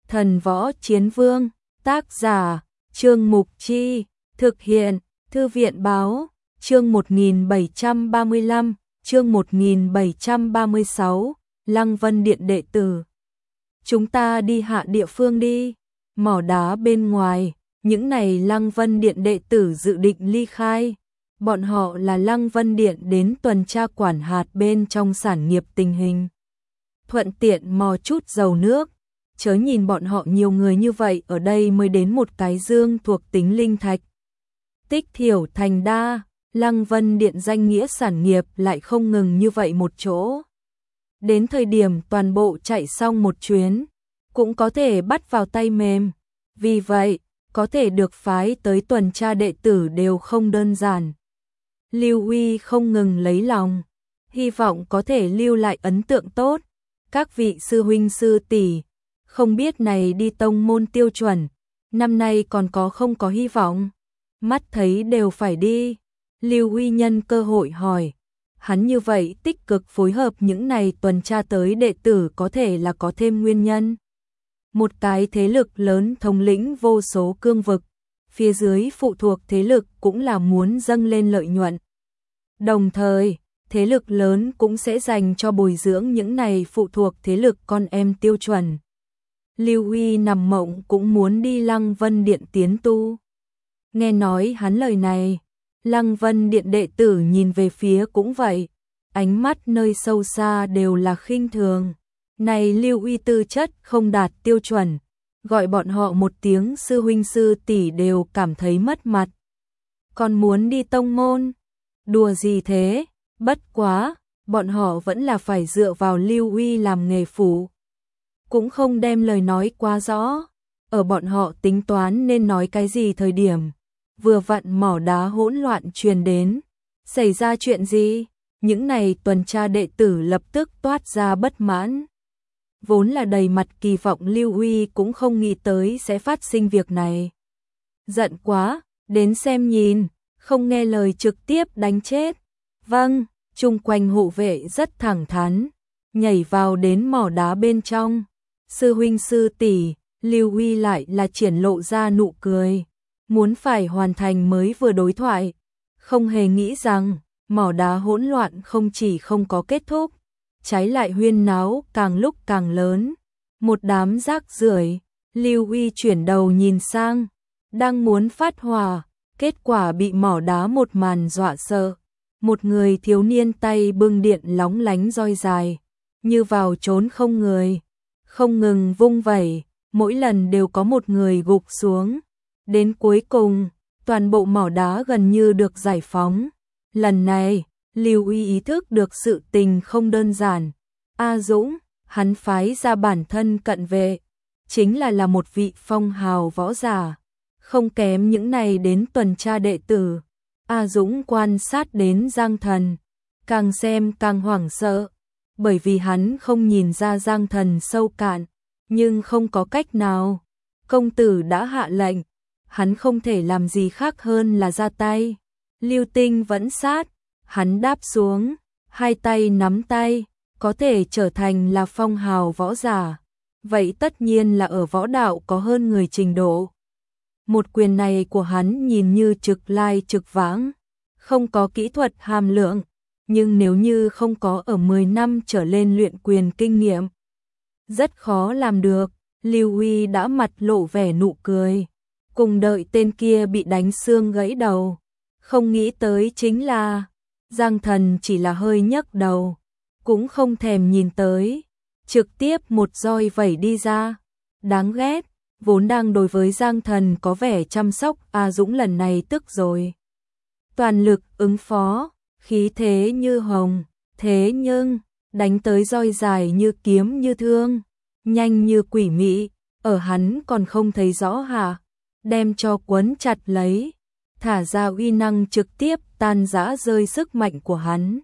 Thần Võ Chiến Vương, tác giả, Trương Mục Chi, thực hiện, Thư viện Báo, chương 1735, chương 1736, Lăng Vân Điện đệ tử. Chúng ta đi hạ địa phương đi, mỏ đá bên ngoài, những này Lăng Vân Điện đệ tử dự định ly khai. Bọn họ là Lăng Vân Điện đến tuần tra quản hạt bên trong sản nghiệp tình hình. Thuận tiện mò chút dầu nước, chớ nhìn bọn họ nhiều người như vậy ở đây mới đến một cái dương thuộc tính linh thạch. Tích thiểu thành đa, Lăng Vân Điện danh nghĩa sản nghiệp lại không ngừng như vậy một chỗ. Đến thời điểm toàn bộ chạy xong một chuyến, cũng có thể bắt vào tay mềm. Vì vậy, có thể được phái tới tuần tra đệ tử đều không đơn giản. Lưu Huy không ngừng lấy lòng, hy vọng có thể lưu lại ấn tượng tốt. Các vị sư huynh sư tỷ, không biết này đi tông môn tiêu chuẩn, năm nay còn có không có hy vọng. Mắt thấy đều phải đi, Lưu Huy nhân cơ hội hỏi. Hắn như vậy tích cực phối hợp những này tuần tra tới đệ tử có thể là có thêm nguyên nhân. Một cái thế lực lớn thống lĩnh vô số cương vực, phía dưới phụ thuộc thế lực cũng là muốn dâng lên lợi nhuận. Đồng thời, thế lực lớn cũng sẽ dành cho bồi dưỡng những này phụ thuộc thế lực con em tiêu chuẩn. Lưu Huy nằm mộng cũng muốn đi Lăng Vân Điện tiến tu. Nghe nói hắn lời này, Lăng Vân Điện đệ tử nhìn về phía cũng vậy, ánh mắt nơi sâu xa đều là khinh thường. Này Lưu Huy tư chất không đạt tiêu chuẩn, gọi bọn họ một tiếng sư huynh sư tỷ đều cảm thấy mất mặt. Còn muốn đi tông môn? Đùa gì thế? Bất quá, bọn họ vẫn là phải dựa vào Lưu Huy làm nghề phụ. Cũng không đem lời nói quá rõ, ở bọn họ tính toán nên nói cái gì thời điểm. Vừa vặn mỏ đá hỗn loạn truyền đến. Xảy ra chuyện gì? Những này tuần tra đệ tử lập tức toát ra bất mãn. Vốn là đầy mặt kỳ vọng Lưu Huy cũng không nghĩ tới sẽ phát sinh việc này. Giận quá, đến xem nhìn, không nghe lời trực tiếp đánh chết. Vâng, chung quanh hộ vệ rất thẳng thắn, nhảy vào đến mỏ đá bên trong. Sư huynh sư tỷ, Lưu Huy lại là triển lộ ra nụ cười. Muốn phải hoàn thành mới vừa đối thoại, không hề nghĩ rằng mỏ đá hỗn loạn không chỉ không có kết thúc, trái lại huyên náo càng lúc càng lớn. Một đám rác rưởi, Lưu Huy chuyển đầu nhìn sang, đang muốn phát hỏa, kết quả bị mỏ đá một màn dọa sợ. Một người thiếu niên tay bưng điện lóng lánh roi dài, như vào trốn không người, không ngừng vung vẩy, mỗi lần đều có một người gục xuống. Đến cuối cùng, toàn bộ mỏ đá gần như được giải phóng. Lần này, Lưu Huy ý thức được sự tình không đơn giản. A Dũng, hắn phái ra bản thân cận vệ, chính là một vị phong hào võ giả, không kém những này đến tuần tra đệ tử. A Dũng quan sát đến Giang Thần, càng xem càng hoảng sợ, bởi vì hắn không nhìn ra Giang Thần sâu cạn, nhưng không có cách nào. Công tử đã hạ lệnh, hắn không thể làm gì khác hơn là ra tay. Lưu Tinh vẫn sát, hắn đáp xuống, hai tay nắm tay, có thể trở thành là phong hào võ giả. Vậy tất nhiên là ở võ đạo có hơn người trình độ. Một quyền này của hắn nhìn như trực lai trực vãng, không có kỹ thuật hàm lượng, nhưng nếu như không có ở 10 năm trở lên luyện quyền kinh nghiệm, rất khó làm được. Lưu Huy đã mặt lộ vẻ nụ cười, cùng đợi tên kia bị đánh xương gãy đầu. Không nghĩ tới chính là, Giang Thần chỉ là hơi nhấc đầu, cũng không thèm nhìn tới, trực tiếp một roi vẩy đi ra. Đáng ghét, vốn đang đối với Giang Thần có vẻ chăm sóc A Dũng lần này tức rồi. Toàn lực ứng phó, khí thế như hồng, thế nhưng, đánh tới roi dài như kiếm như thương, nhanh như quỷ mị, ở hắn còn không thấy rõ hả, đem cho quấn chặt lấy, thả ra uy năng trực tiếp tan rã rơi sức mạnh của hắn.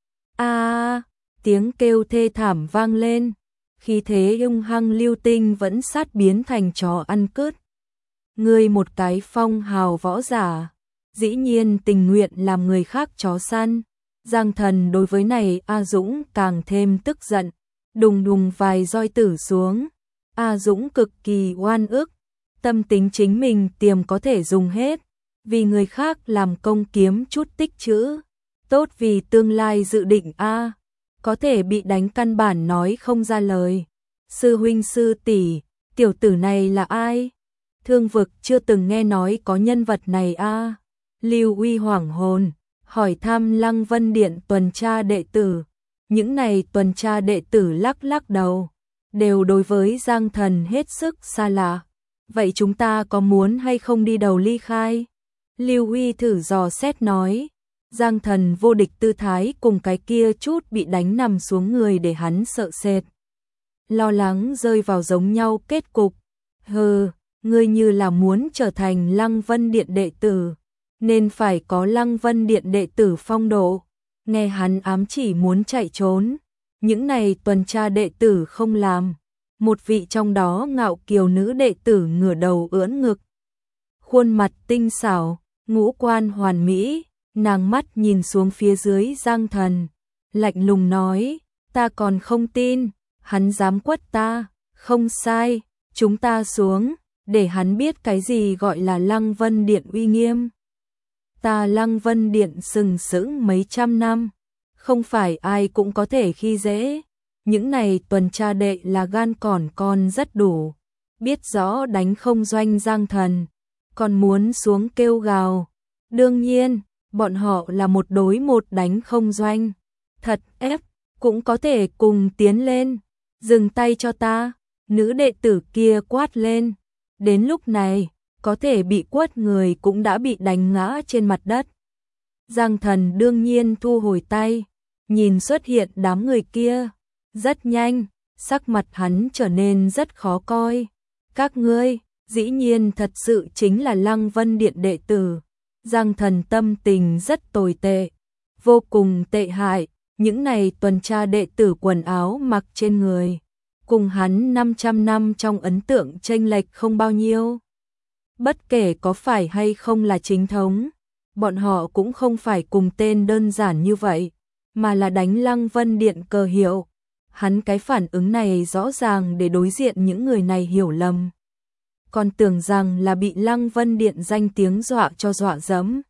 A, tiếng kêu thê thảm vang lên, khí thế hung hăng Lưu Tinh vẫn sát biến thành chó ăn cứt. Ngươi một cái phong hào võ giả, dĩ nhiên tình nguyện làm người khác chó săn. Giang Thần đối với này A Dũng càng thêm tức giận, đùng đùng vài roi tử xuống, A Dũng cực kỳ oan ức, tâm tính chính mình tiềm có thể dùng hết, vì người khác làm công kiếm chút tích trữ, tốt vì tương lai dự định A, có thể bị đánh căn bản nói không ra lời. Sư huynh sư tỷ, tiểu tử này là ai? Thương vực chưa từng nghe nói có nhân vật này a. Lưu Uy hoảng hồn, hỏi thăm Lăng Vân Điện tuần tra đệ tử. Những này tuần tra đệ tử lắc lắc đầu, đều đối với Giang Thần hết sức xa lạ. Vậy chúng ta có muốn hay không đi đầu ly khai? Lưu Uy thử dò xét nói. Giang Thần vô địch tư thái cùng cái kia chút bị đánh nằm xuống người để hắn sợ sệt. Lo lắng rơi vào giống nhau kết cục. Hừ, ngươi như là muốn trở thành Lăng Vân Điện đệ tử, nên phải có Lăng Vân Điện đệ tử phong độ. Nghe hắn ám chỉ muốn chạy trốn, những này tuần tra đệ tử không làm. Một vị trong đó ngạo kiều nữ đệ tử ngửa đầu ưỡn ngực. Khuôn mặt tinh xảo, ngũ quan hoàn mỹ, nàng mắt nhìn xuống phía dưới Giang Thần, lạnh lùng nói, ta còn không tin, hắn dám quất ta, không sai, chúng ta xuống, để hắn biết cái gì gọi là Lăng Vân Điện uy nghiêm. Ta Lăng Vân Điện sừng sững mấy trăm năm, không phải ai cũng có thể khi dễ. Những này tuần tra đệ là gan còn rất đủ, biết rõ đánh không doanh Giang Thần, còn muốn xuống kêu gào. Đương nhiên, bọn họ là một đối một đánh không doanh, thật ép, cũng có thể cùng tiến lên. Dừng tay cho ta, nữ đệ tử kia quát lên. Đến lúc này, có thể bị quất người cũng đã bị đánh ngã trên mặt đất. Giang Thần đương nhiên thu hồi tay, nhìn xuất hiện đám người kia. Rất nhanh, sắc mặt hắn trở nên rất khó coi. Các ngươi, dĩ nhiên thật sự chính là Lăng Vân Điện đệ tử. Giang Thần tâm tình rất tồi tệ, vô cùng tệ hại. Những này tuần tra đệ tử quần áo mặc trên người, cùng hắn 500 năm trong ấn tượng chênh lệch không bao nhiêu. Bất kể có phải hay không là chính thống, bọn họ cũng không phải cùng tên đơn giản như vậy, mà là đánh Lăng Vân Điện cờ hiệu. Hắn cái phản ứng này rõ ràng để đối diện những người này hiểu lầm, còn tưởng rằng là bị Lăng Vân Điện danh tiếng dọa cho dọa dẫm.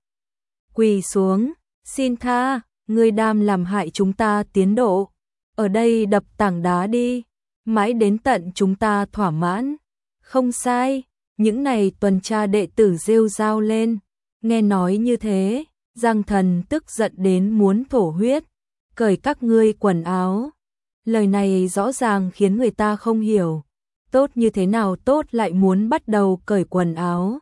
Quỳ xuống, xin tha, ngươi đam làm hại chúng ta tiến độ, ở đây đập tảng đá đi, mãi đến tận chúng ta thỏa mãn. Không sai, những này tuần tra đệ tử rêu rao lên. Nghe nói như thế, Giang Thần tức giận đến muốn thổ huyết. Cởi các ngươi quần áo. Lời này rõ ràng khiến người ta không hiểu. Tốt như thế nào tốt lại muốn bắt đầu cởi quần áo.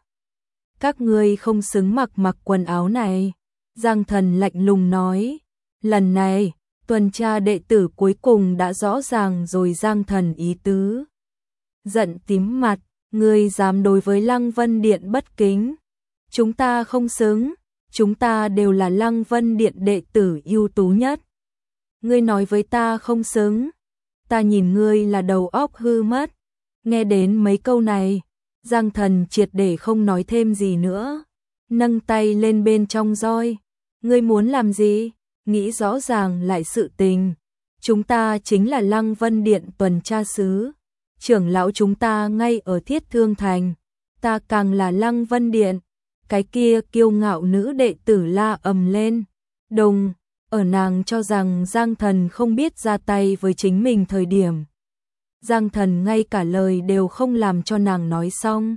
Các ngươi không xứng mặc quần áo này. Giang Thần lạnh lùng nói. Lần này, tuần tra đệ tử cuối cùng đã rõ ràng rồi Giang Thần ý tứ. Giận tím mặt, ngươi dám đối với Lăng Vân Điện bất kính. Chúng ta không xứng, chúng ta đều là Lăng Vân Điện đệ tử ưu tú nhất. Ngươi nói với ta không xứng, ta nhìn ngươi là đầu óc hư mất. Nghe đến mấy câu này, Giang Thần triệt để không nói thêm gì nữa, nâng tay lên bên trong roi. Ngươi muốn làm gì? Nghĩ rõ ràng lại sự tình. Chúng ta chính là Lăng Vân Điện tuần tra sứ, trưởng lão chúng ta ngay ở Thiết Thương Thành, ta càng là Lăng Vân Điện. Cái kia kiêu ngạo nữ đệ tử la ầm lên. Đùng, ở nàng cho rằng Giang Thần không biết ra tay với chính mình thời điểm, Giang Thần ngay cả lời đều không làm cho nàng nói xong.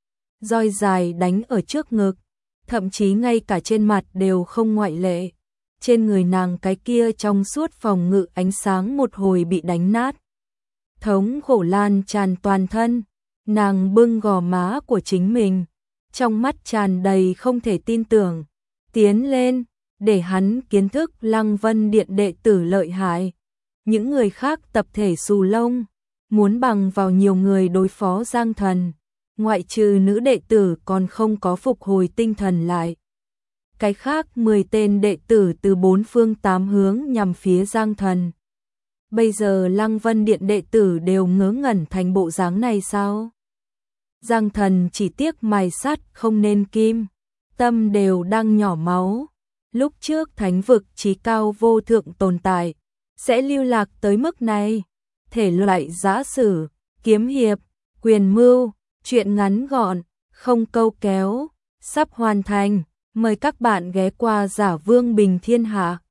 Roi dài đánh ở trước ngực, thậm chí ngay cả trên mặt đều không ngoại lệ. Trên người nàng cái kia trong suốt phòng ngự ánh sáng một hồi bị đánh nát. Thống khổ lan tràn toàn thân, nàng bưng gò má của chính mình, trong mắt tràn đầy không thể tin tưởng. Tiến lên, để hắn kiến thức Lăng Vân Điện đệ tử lợi hại. Những người khác tập thể xù lông, muốn bằng vào nhiều người đối phó Giang Thần, ngoại trừ nữ đệ tử còn không có phục hồi tinh thần lại. Cái khác 10 tên đệ tử từ 4 phương 8 hướng nhằm phía Giang Thần. Bây giờ Lăng Vân Điện đệ tử đều ngớ ngẩn thành bộ dáng này sao? Giang Thần chỉ tiếc mài sắt không nên kim, tâm đều đang nhỏ máu. Lúc trước thánh vực chí cao vô thượng tồn tại, sẽ lưu lạc tới mức này. Thể loại giã sử, kiếm hiệp, quyền mưu, truyện ngắn gọn, không câu kéo, sắp hoàn thành. Mời các bạn ghé qua Giả Vương Bình Thiên Hạ.